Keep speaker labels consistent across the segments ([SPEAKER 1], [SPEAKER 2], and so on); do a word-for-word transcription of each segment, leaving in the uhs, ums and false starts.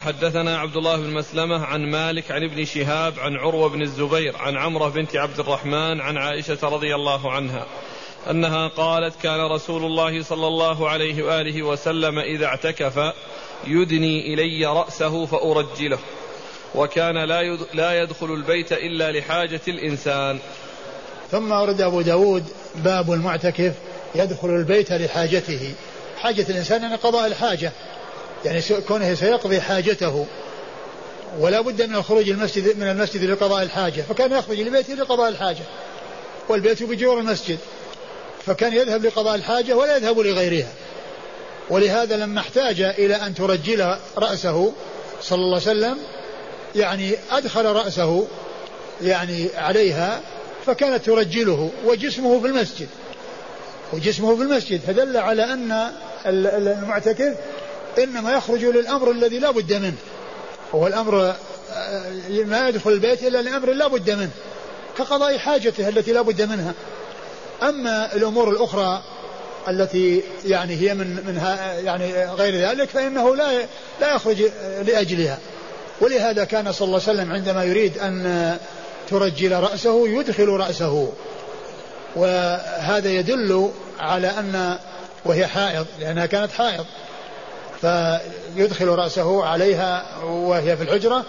[SPEAKER 1] حدثنا عبد الله بن مسلمة عن مالك عن ابن شهاب عن عروة بن الزبير عن عمرة بنت عبد الرحمن عن عائشة رضي الله عنها أنها قالت كان رسول الله صلى الله عليه وآله وسلم إذا اعتكف يدني إلي رأسه فأرجله، وكان لا يدخل البيت إلا لحاجة الإنسان.
[SPEAKER 2] ثم أورد أبو داود باب المعتكف يدخل البيت لحاجته. حاجة الإنسان يعني قضاء الحاجة، يعني كونه سيقضي حاجته ولا بد من الخروج المسجد من المسجد لقضاء الحاجة، فكان يخرج لبيته لقضاء الحاجة والبيت بجوار المسجد، فكان يذهب لقضاء الحاجة ولا يذهب لغيرها. ولهذا لما احتاج إلى أن ترجل رأسه صلى الله عليه وسلم يعني أدخل رأسه يعني عليها فكانت ترجله وجسمه في المسجد وجسمه في المسجد فدل على أن المعتكف إنما يخرج للأمر الذي لا بد منه، هو الأمر ما يدخل البيت إلا لأمر لا بد منه كقضاء حاجته التي لا بد منها. أما الأمور الأخرى التي يعني هي من منها يعني غير ذلك فإنه لا لا يخرج لأجلها. ولهذا كان صلى الله عليه وسلم عندما يريد أن ترجل رأسه يدخل رأسه، وهذا يدل على أن وهي حائض لأنها كانت حائض فيدخل رأسه عليها وهي في الحجرة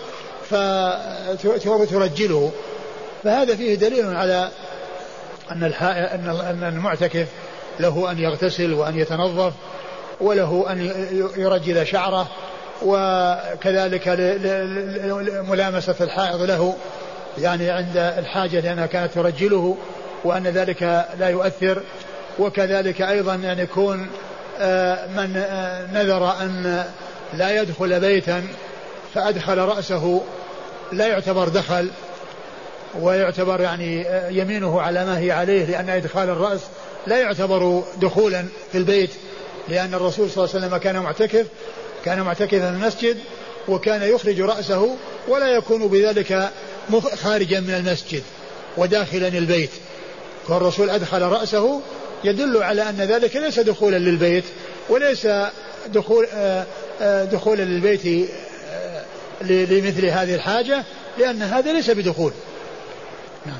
[SPEAKER 2] فترجله. فهذا فيه دليل على أن أن المعتكف له أن يغتسل وأن يتنظف وله أن يرجل شعره، وكذلك ملامسة الحائض له يعني عند الحاجة لأنها كانت ترجله وأن ذلك لا يؤثر. وكذلك أيضا أن يكون من نذر أن لا يدخل بيتا فأدخل رأسه لا يعتبر دخل ويعتبر يعني يمينه على ما هي عليه، لأن إدخال الرأس لا يعتبر دخولا في البيت، لأن الرسول صلى الله عليه وسلم كان معتكف كان معتكفا في المسجد وكان يخرج رأسه ولا يكون بذلك خارجا من المسجد وداخلا البيت. فالرسول أدخل رأسه يدل على أن ذلك ليس دخولا للبيت وليس دخول دخولا للبيت لمثل هذه الحاجة، لأن هذا ليس بدخول. نعم.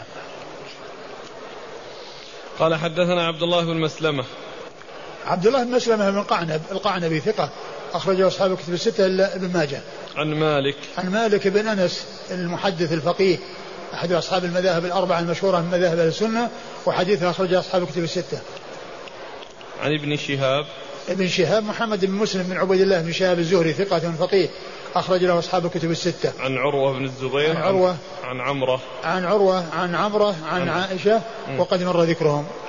[SPEAKER 1] قال حدثنا عبد الله بن مسلمة.
[SPEAKER 2] عبد الله بن مسلمة بن قعنب القعنبي ثقة أخرجه أصحاب الكتب الستة إلا ابن ماجه.
[SPEAKER 1] عن مالك
[SPEAKER 2] عن مالك بن أنس المحدث الفقيه أحد أصحاب المذاهب الأربعة المشهورة من مذاهب السنة، وحديثه أخرجه أصحاب الكتب الستة.
[SPEAKER 1] عن ابن شهاب
[SPEAKER 2] ابن شهاب محمد بن مسلم بن عبيد الله بن شهاب الزهري ثقة فقيه أخرج له أصحاب الكتب الستة.
[SPEAKER 1] عن عروة بن الزبير
[SPEAKER 2] عن عروة
[SPEAKER 1] عن عمرة
[SPEAKER 2] عن عروة عن عمرة عن عائشة وقد مر ذكرهم.